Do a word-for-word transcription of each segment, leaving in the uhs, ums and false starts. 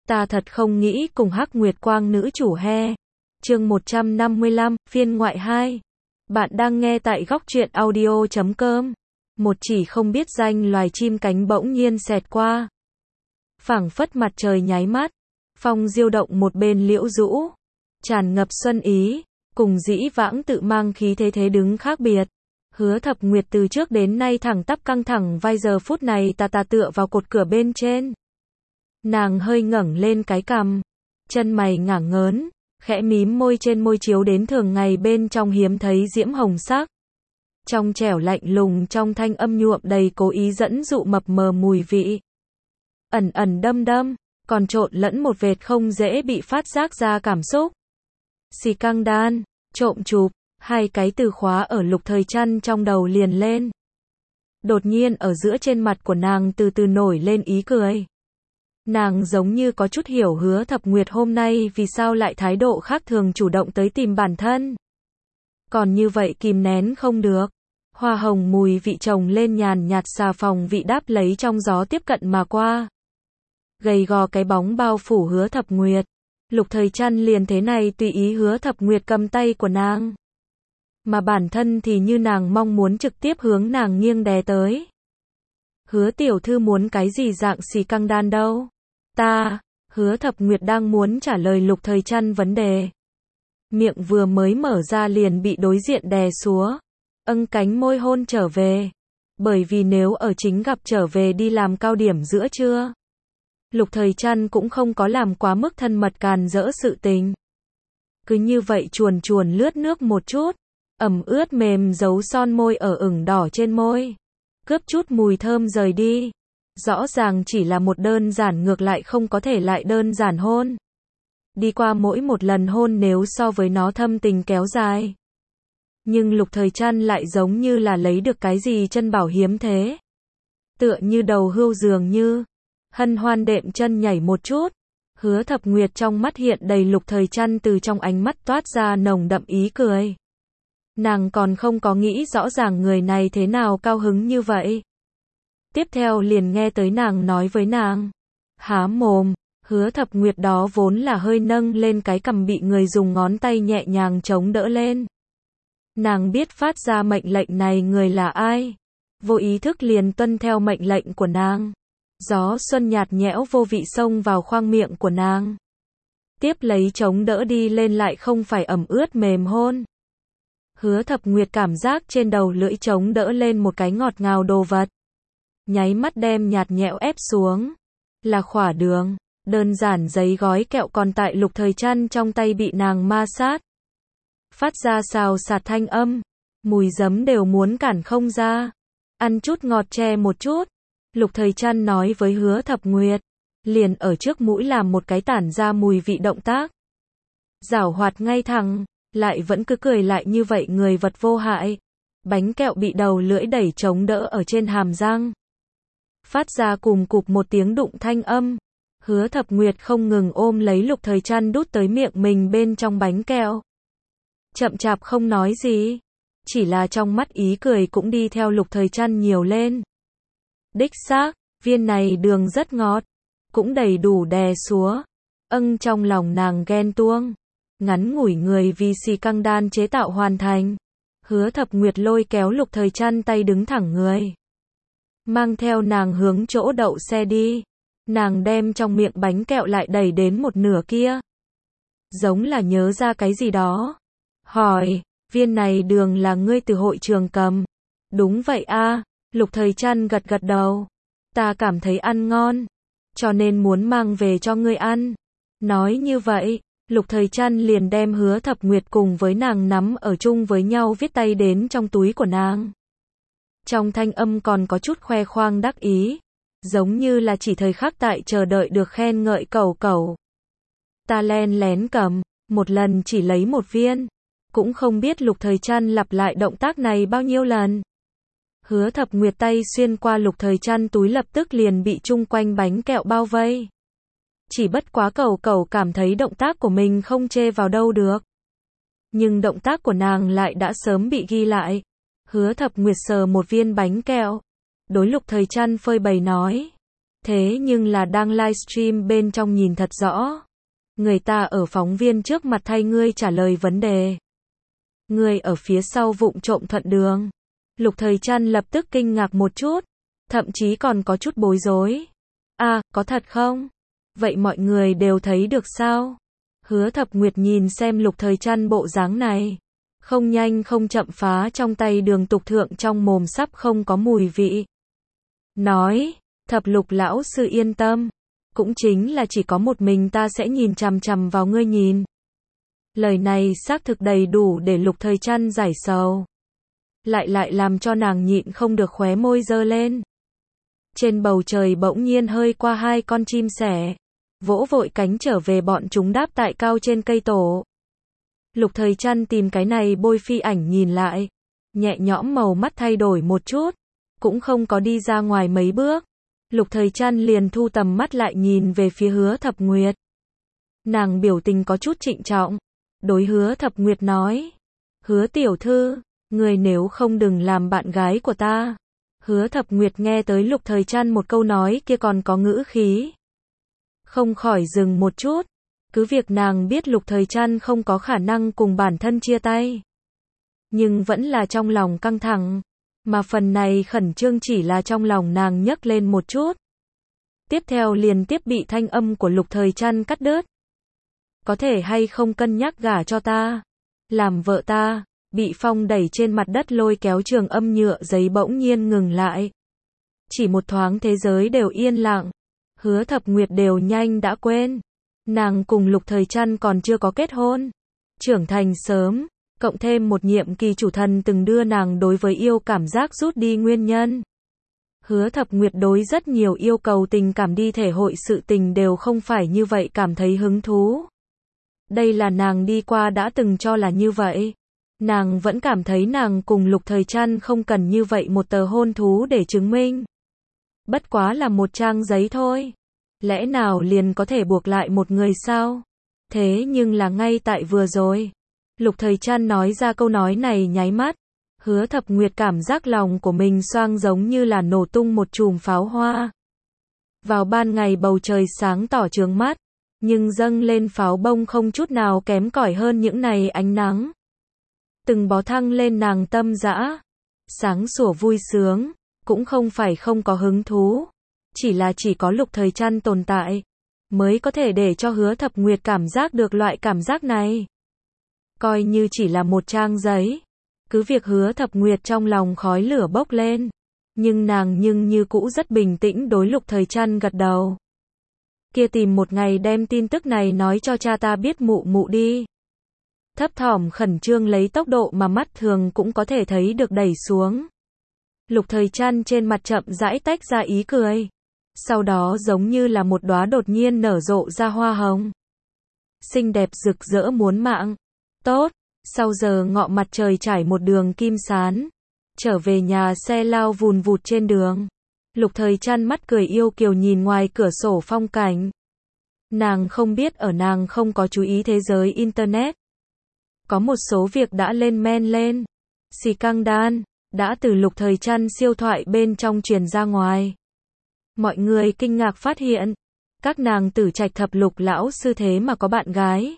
Ta thật không nghĩ cùng Hắc Nguyệt Quang nữ chủ he. Chương một trăm năm mươi lăm, phiên ngoại hai. Bạn đang nghe tại góc truyện audio chấm com. Một chỉ không biết danh loài chim cánh bỗng nhiên xẹt qua. Phảng phất mặt trời nháy mắt, phong diêu động một bên liễu rũ, tràn ngập xuân ý, cùng dĩ vãng tự mang khí thế thế đứng khác biệt. Hứa Thập Nguyệt từ trước đến nay thẳng tắp căng thẳng vai, giờ phút này tà tà tựa vào cột cửa bên trên. Nàng hơi ngẩng lên cái cằm, chân mày ngả ngớn, khẽ mím môi, trên môi chiếu đến thường ngày bên trong hiếm thấy diễm hồng sắc. Trong trẻo lạnh lùng, trong thanh âm nhuộm đầy cố ý dẫn dụ mập mờ mùi vị. Ẩn ẩn đâm đâm, còn trộn lẫn một vệt không dễ bị phát giác ra cảm xúc. Xì căng đan, trộm chụp, hai cái từ khóa ở Lục Thời Trăn trong đầu liền lên. Đột nhiên ở giữa trên mặt của nàng từ từ nổi lên ý cười. Nàng giống như có chút hiểu Hứa Thập Nguyệt hôm nay vì sao lại thái độ khác thường, chủ động tới tìm bản thân. Còn như vậy kìm nén không được. Hoa hồng mùi vị chồng lên nhàn nhạt, xà phòng vị đáp lấy trong gió tiếp cận mà qua. Gầy gò cái bóng bao phủ Hứa Thập Nguyệt. Lục Thời Trăn liền thế này tùy ý Hứa Thập Nguyệt cầm tay của nàng. Mà bản thân thì như nàng mong muốn trực tiếp hướng nàng nghiêng đè tới. Hứa tiểu thư muốn cái gì dạng xì căng đan đâu? Ta, Hứa Thập Nguyệt đang muốn trả lời Lục Thời Trăn vấn đề. Miệng vừa mới mở ra liền bị đối diện đè xúa. Âng cánh môi hôn trở về. Bởi vì nếu ở chính gặp trở về đi làm cao điểm giữa trưa, Lục Thời Trăn cũng không có làm quá mức thân mật càn rỡ sự tình. Cứ như vậy chuồn chuồn lướt nước một chút, ẩm ướt mềm dấu son môi ở ửng đỏ trên môi, cướp chút mùi thơm rời đi. Rõ ràng chỉ là một đơn giản, ngược lại không có thể lại đơn giản hôn. Đi qua mỗi một lần hôn nếu so với nó thâm tình kéo dài. Nhưng Lục Thời Trăn lại giống như là lấy được cái gì chân bảo hiếm thế. Tựa như đầu hươu dường như. Hân hoan đệm chân nhảy một chút. Hứa Thập Nguyệt trong mắt hiện đầy Lục Thời Trăn, từ trong ánh mắt toát ra nồng đậm ý cười. Nàng còn không có nghĩ rõ ràng người này thế nào cao hứng như vậy. Tiếp theo liền nghe tới nàng nói với nàng. Há mồm. Hứa Thập Nguyệt đó vốn là hơi nâng lên cái cằm bị người dùng ngón tay nhẹ nhàng chống đỡ lên. Nàng biết phát ra mệnh lệnh này người là ai. Vô ý thức liền tuân theo mệnh lệnh của nàng. Gió xuân nhạt nhẽo vô vị xông vào khoang miệng của nàng. Tiếp lấy chống đỡ đi lên lại không phải ẩm ướt mềm hôn. Hứa Thập Nguyệt cảm giác trên đầu lưỡi chống đỡ lên một cái ngọt ngào đồ vật. Nháy mắt đem nhạt nhẽo ép xuống. Là khỏa đường. Đơn giản giấy gói kẹo còn tại Lục Thời Trăn trong tay bị nàng ma sát. Phát ra xào xạc thanh âm. Mùi giấm đều muốn cản không ra. Ăn chút ngọt che một chút. Lục Thời Trăn nói với Hứa Thập Nguyệt. Liền ở trước mũi làm một cái tản ra mùi vị động tác. Giảo hoạt ngay thẳng. Lại vẫn cứ cười lại như vậy người vật vô hại. Bánh kẹo bị đầu lưỡi đẩy chống đỡ ở trên hàm răng. Phát ra cùm cụp một tiếng đụng thanh âm. Hứa Thập Nguyệt không ngừng ôm lấy Lục Thời Trăn đút tới miệng mình bên trong bánh kẹo. Chậm chạp không nói gì. Chỉ là trong mắt ý cười cũng đi theo Lục Thời Trăn nhiều lên. Đích xác, viên này đường rất ngọt. Cũng đầy đủ đè xúa. Âng, trong lòng nàng ghen tuông. Ngắn ngủi người vì xì căng đan chế tạo hoàn thành. Hứa Thập Nguyệt lôi kéo Lục Thời Trăn tay đứng thẳng người. Mang theo nàng hướng chỗ đậu xe đi. Nàng đem trong miệng bánh kẹo lại đẩy đến một nửa kia. Giống là nhớ ra cái gì đó. Hỏi, viên này đường là ngươi từ hội trường cầm. Đúng vậy a. Lục Thời Trăn gật gật đầu. Ta cảm thấy ăn ngon. Cho nên muốn mang về cho ngươi ăn. Nói như vậy, Lục Thời Trăn liền đem Hứa Thập Nguyệt cùng với nàng nắm ở chung với nhau viết tay đến trong túi của nàng. Trong thanh âm còn có chút khoe khoang đắc ý. Giống như là chỉ thời khắc tại chờ đợi được khen ngợi cẩu cẩu. Ta len lén cầm, một lần chỉ lấy một viên. Cũng không biết Lục Thời Trăn lặp lại động tác này bao nhiêu lần. Hứa Thập Nguyệt tay xuyên qua Lục Thời Trăn túi lập tức liền bị chung quanh bánh kẹo bao vây. Chỉ bất quá cẩu cẩu cảm thấy động tác của mình không chê vào đâu được. Nhưng động tác của nàng lại đã sớm bị ghi lại. Hứa Thập Nguyệt sờ một viên bánh kẹo. Đối Lục Thời Trăn phơi bày nói. Thế nhưng là đang livestream bên trong nhìn thật rõ. Người ta ở phóng viên trước mặt thay ngươi trả lời vấn đề. Ngươi ở phía sau vụng trộm thuận đường. Lục Thời Trăn lập tức kinh ngạc một chút, thậm chí còn có chút bối rối. À, có thật không? Vậy mọi người đều thấy được sao? Hứa Thập Nguyệt nhìn xem Lục Thời Trăn bộ dáng này. Không nhanh không chậm phá trong tay đường tục thượng trong mồm sắp không có mùi vị. Nói, Thập Lục lão sư yên tâm. Cũng chính là chỉ có một mình ta sẽ nhìn chằm chằm vào ngươi nhìn. Lời này xác thực đầy đủ để Lục Thời Trăn giải sầu. Lại lại làm cho nàng nhịn không được khóe môi giơ lên. Trên bầu trời bỗng nhiên hơi qua hai con chim sẻ. Vỗ vội cánh trở về bọn chúng đáp tại cao trên cây tổ. Lục Thời Trăn tìm cái này bôi phi ảnh nhìn lại. Nhẹ nhõm màu mắt thay đổi một chút. Cũng không có đi ra ngoài mấy bước. Lục Thời Trăn liền thu tầm mắt lại nhìn về phía Hứa Thập Nguyệt. Nàng biểu tình có chút trịnh trọng. Đối Hứa Thập Nguyệt nói. Hứa tiểu thư, người nếu không đừng làm bạn gái của ta. Hứa Thập Nguyệt nghe tới Lục Thời Trăn một câu nói kia còn có ngữ khí. Không khỏi dừng một chút. Cứ việc nàng biết Lục Thời Trăn không có khả năng cùng bản thân chia tay. Nhưng vẫn là trong lòng căng thẳng. Mà phần này khẩn trương chỉ là trong lòng nàng nhấc lên một chút. Tiếp theo liền tiếp bị thanh âm của Lục Thời Trăn cắt đứt. Có thể hay không cân nhắc gả cho ta? Làm vợ ta? Bị phong đẩy trên mặt đất lôi kéo trường âm nhựa giấy bỗng nhiên ngừng lại. Chỉ một thoáng thế giới đều yên lặng. Hứa Thập Nguyệt đều nhanh đã quên. Nàng cùng Lục Thời Trăn còn chưa có kết hôn. Trưởng thành sớm. Cộng thêm một nhiệm kỳ chủ thần từng đưa nàng đối với yêu cảm giác rút đi nguyên nhân. Hứa Thập Nguyệt đối rất nhiều yêu cầu tình cảm đi thể hội sự tình đều không phải như vậy cảm thấy hứng thú. Đây là nàng đi qua đã từng cho là như vậy. Nàng vẫn cảm thấy nàng cùng Lục Thời Trăn không cần như vậy một tờ hôn thú để chứng minh. Bất quá là một trang giấy thôi. Lẽ nào liền có thể buộc lại một người sao? Thế nhưng là ngay tại vừa rồi. Lục Thời Trăn nói ra câu nói này nháy mắt. Hứa Thập Nguyệt cảm giác lòng của mình xoang giống như là nổ tung một chùm pháo hoa. Vào ban ngày bầu trời sáng tỏ chướng mắt. Nhưng dâng lên pháo bông không chút nào kém cỏi hơn những này ánh nắng. Từng bó thăng lên nàng tâm dã. Sáng sủa vui sướng. Cũng không phải không có hứng thú. Chỉ là chỉ có Lục Thời Trăn tồn tại. Mới có thể để cho Hứa Thập Nguyệt cảm giác được loại cảm giác này. Coi như chỉ là một trang giấy. Cứ việc Hứa Thập Nguyệt trong lòng khói lửa bốc lên. Nhưng nàng nhưng như cũ rất bình tĩnh đối Lục Thời Trăn gật đầu. Kia tìm một ngày đem tin tức này nói cho cha ta biết mụ mụ đi. Thấp thỏm khẩn trương lấy tốc độ mà mắt thường cũng có thể thấy được đẩy xuống. Lục Thời Trăn trên mặt chậm rãi tách ra ý cười. Sau đó giống như là một đóa đột nhiên nở rộ ra hoa hồng. Xinh đẹp rực rỡ muốn mạng. Tốt, sau giờ ngọ mặt trời trải một đường kim sán. Trở về nhà xe lao vùn vụt trên đường. Lục Thời Trăn mắt cười yêu kiều nhìn ngoài cửa sổ phong cảnh. Nàng không biết ở nàng không có chú ý thế giới Internet. Có một số việc đã lên men lên. Xì căng đan, đã từ Lục Thời Trăn siêu thoại bên trong truyền ra ngoài. Mọi người kinh ngạc phát hiện. Các nàng Tử Trạch thập lục lão sư thế mà có bạn gái.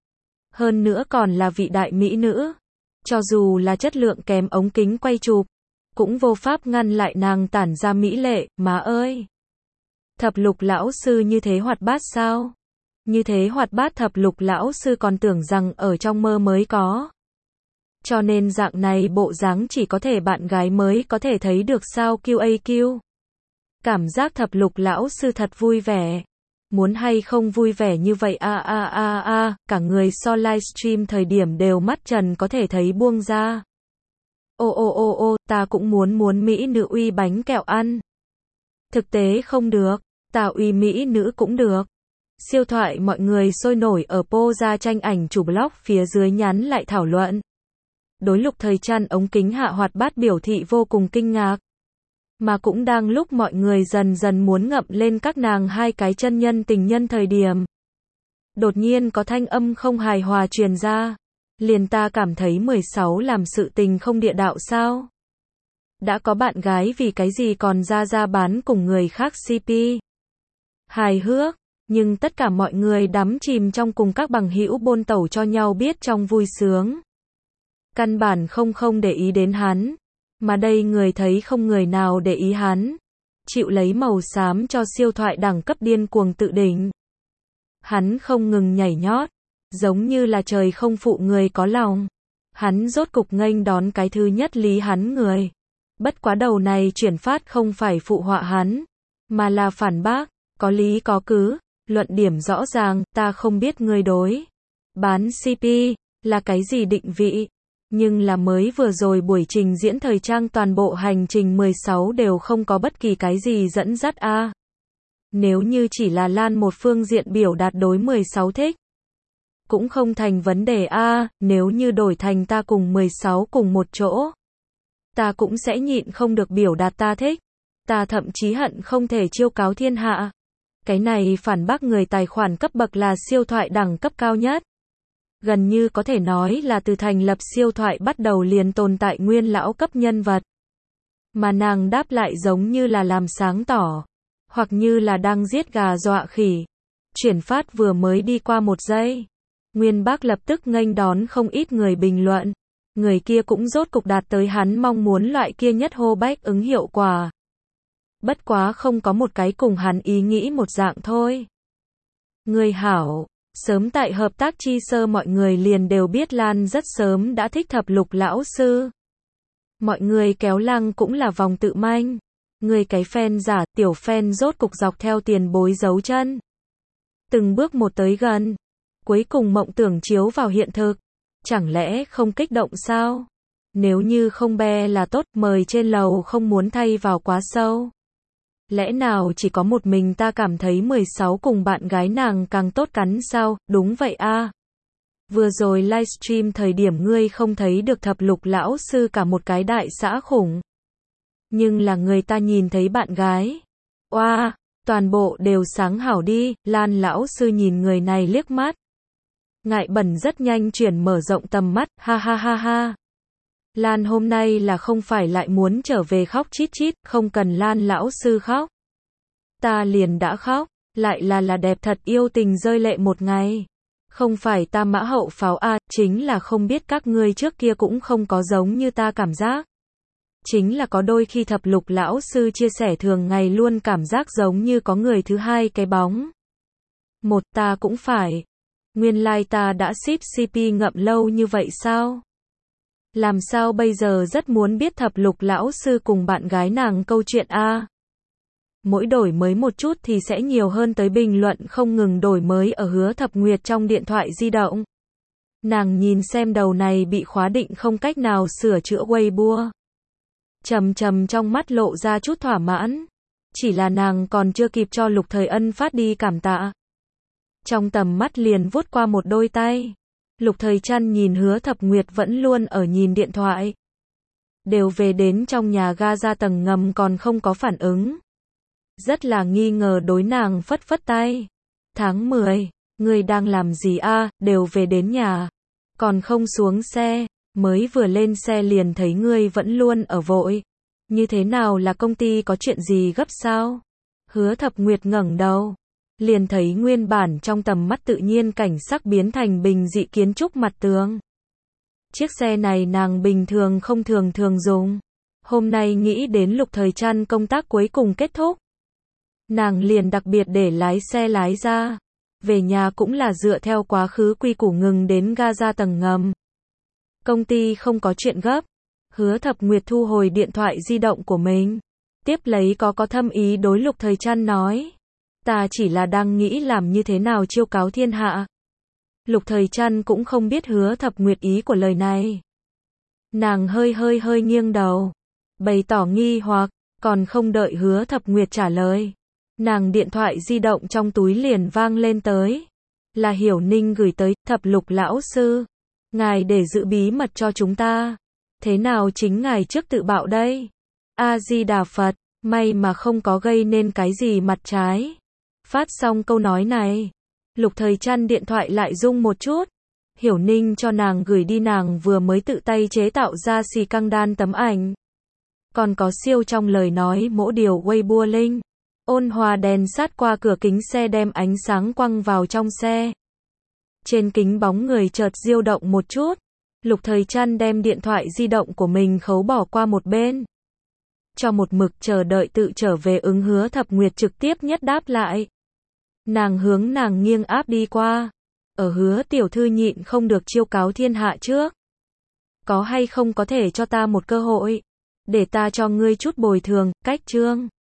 Hơn nữa còn là vị đại mỹ nữ. Cho dù là chất lượng kém ống kính quay chụp. Cũng vô pháp ngăn lại nàng tản ra mỹ lệ, má ơi. Thập lục lão sư như thế hoạt bát sao? Như thế hoạt bát thập lục lão sư còn tưởng rằng ở trong mơ mới có. Cho nên dạng này bộ dáng chỉ có thể bạn gái mới có thể thấy được sao quy a quy. Cảm giác thập lục lão sư thật vui vẻ. Muốn hay không vui vẻ như vậy a a a a, cả người so livestream thời điểm đều mắt trần có thể thấy buông ra. Ô ô ô ô, ta cũng muốn muốn mỹ nữ uy bánh kẹo ăn. Thực tế không được, ta uy mỹ nữ cũng được. Siêu thoại mọi người sôi nổi ở po ra tranh ảnh chủ blog phía dưới nhắn lại thảo luận. Đối Lục Thời Trăn ống kính hạ hoạt bát biểu thị vô cùng kinh ngạc. Mà cũng đang lúc mọi người dần dần muốn ngậm lên các nàng hai cái chân nhân tình nhân thời điểm. Đột nhiên có thanh âm không hài hòa truyền ra. Liền ta cảm thấy mười sáu làm sự tình không địa đạo sao? Đã có bạn gái vì cái gì còn ra ra bán cùng người khác xê pê? hài hước, nhưng tất cả mọi người đắm chìm trong cùng các bằng hữu bôn tẩu cho nhau biết trong vui sướng. Căn bản không không để ý đến hắn, mà đây người thấy không người nào để ý hắn, chịu lấy màu xám cho siêu thoại đẳng cấp điên cuồng tự đỉnh. Hắn không ngừng nhảy nhót, giống như là trời không phụ người có lòng. Hắn rốt cục nghênh đón cái thứ nhất lý hắn người. Bất quá đầu này chuyển phát không phải phụ họa hắn, mà là phản bác, có lý có cứ, luận điểm rõ ràng, ta không biết ngươi đối bán xê pê là cái gì định vị, nhưng là mới vừa rồi buổi trình diễn thời trang toàn bộ hành trình mười sáu đều không có bất kỳ cái gì dẫn dắt a. À. Nếu như chỉ là Lan một phương diện biểu đạt đối mười sáu thích, cũng không thành vấn đề a, à, nếu như đổi thành ta cùng mười sáu cùng một chỗ, ta cũng sẽ nhịn không được biểu đạt ta thích, ta thậm chí hận không thể chiêu cáo thiên hạ. Cái này phản bác người tài khoản cấp bậc là siêu thoại đẳng cấp cao nhất. Gần như có thể nói là từ thành lập siêu thoại bắt đầu liền tồn tại nguyên lão cấp nhân vật. Mà nàng đáp lại giống như là làm sáng tỏ, hoặc như là đang giết gà dọa khỉ. Chuyển phát vừa mới đi qua một giây, Nguyên Bác lập tức nghênh đón không ít người bình luận. Người kia cũng rốt cục đạt tới hắn mong muốn loại kia nhất hô bách ứng hiệu quả. Bất quá không có một cái cùng hắn ý nghĩ một dạng thôi. Người hảo, sớm tại hợp tác chi sơ mọi người liền đều biết Lan rất sớm đã thích thập lục lão sư. Mọi người kéo lăng cũng là vòng tự manh. Người cái fan giả, tiểu fan rốt cục dọc theo tiền bối dấu chân. Từng bước một tới gần. Cuối cùng mộng tưởng chiếu vào hiện thực. Chẳng lẽ không kích động sao? Nếu như không be là tốt, mời trên lầu không muốn thay vào quá sâu. Lẽ nào chỉ có một mình ta cảm thấy mười sáu cùng bạn gái nàng càng tốt cắn sao? Đúng vậy a. À. Vừa rồi livestream thời điểm ngươi không thấy được thập lục lão sư cả một cái đại xã khủng. Nhưng là người ta nhìn thấy bạn gái. Oa, wow, toàn bộ đều sáng hảo đi, Lan lão sư nhìn người này liếc mắt. Ngại bẩn rất nhanh chuyển mở rộng tầm mắt, ha ha ha ha. Lan hôm nay là không phải lại muốn trở về khóc chít chít, không cần Lan lão sư khóc. Ta liền đã khóc, lại là là đẹp thật yêu tình rơi lệ một ngày. Không phải ta mã hậu pháo a, à, chính là không biết các ngươi trước kia cũng không có giống như ta cảm giác. Chính là có đôi khi thập lục lão sư chia sẻ thường ngày luôn cảm giác giống như có người thứ hai cái bóng. Một ta cũng phải. Nguyên lai like ta đã ship xê pê ngậm lâu như vậy sao? Làm sao bây giờ rất muốn biết thập lục lão sư cùng bạn gái nàng câu chuyện a. À. Mỗi đổi mới một chút thì sẽ nhiều hơn tới bình luận không ngừng đổi mới ở Hứa Thập Nguyệt trong điện thoại di động. Nàng nhìn xem đầu này bị khóa định không cách nào sửa chữa Weibo. Trầm trầm trong mắt lộ ra chút thỏa mãn. Chỉ là nàng còn chưa kịp cho Lục Thời Ân phát đi cảm tạ. Trong tầm mắt liền vuốt qua một đôi tay. Lục Thời Trăn nhìn Hứa Thập Nguyệt vẫn luôn ở nhìn điện thoại. Đều về đến trong nhà ga ra tầng ngầm còn không có phản ứng. Rất là nghi ngờ đối nàng phất phất tay. Tháng mười, ngươi đang làm gì a? À, đều về đến nhà. Còn không xuống xe, mới vừa lên xe liền thấy ngươi vẫn luôn ở vội. Như thế nào là công ty có chuyện gì gấp sao? Hứa Thập Nguyệt ngẩng đầu. Liền thấy nguyên bản trong tầm mắt tự nhiên cảnh sắc biến thành bình dị kiến trúc mặt tường. Chiếc xe này nàng bình thường không thường thường dùng. Hôm nay nghĩ đến Lục Thời Trăn công tác cuối cùng kết thúc. Nàng liền đặc biệt để lái xe lái ra. Về nhà cũng là dựa theo quá khứ quy củ ngừng đến ga ra tầng ngầm. Công ty không có chuyện gấp. Hứa Thập Nguyệt thu hồi điện thoại di động của mình. Tiếp lấy có có thâm ý đối Lục Thời Trăn nói. Ta chỉ là đang nghĩ làm như thế nào chiêu cáo thiên hạ. Lục Thời Trăn cũng không biết Hứa Thập Nguyệt ý của lời này. Nàng hơi hơi hơi nghiêng đầu. Bày tỏ nghi hoặc, còn không đợi Hứa Thập Nguyệt trả lời. Nàng điện thoại di động trong túi liền vang lên tới. Là Hiểu Ninh gửi tới, Thập Lục lão sư. Ngài để giữ bí mật cho chúng ta. Thế nào chính ngài trước tự bạo đây? A-di-đà Phật, may mà không có gây nên cái gì mặt trái. Phát xong câu nói này, Lục Thời Trăn điện thoại lại rung một chút. Hiểu Ninh cho nàng gửi đi nàng vừa mới tự tay chế tạo ra xì căng đan tấm ảnh. Còn có siêu trong lời nói mỗi điều Weibo link. Ôn hòa đèn sát qua cửa kính xe đem ánh sáng quăng vào trong xe. Trên kính bóng người chợt diêu động một chút. Lục Thời Trăn đem điện thoại di động của mình khấu bỏ qua một bên. Cho một mực chờ đợi tự trở về ứng Hứa Thập Nguyệt trực tiếp nhất đáp lại. Nàng hướng nàng nghiêng áp đi qua. Ở Hứa tiểu thư nhịn không được chiêu cáo thiên hạ trước. Có hay không có thể cho ta một cơ hội. Để ta cho ngươi chút bồi thường, cách trương.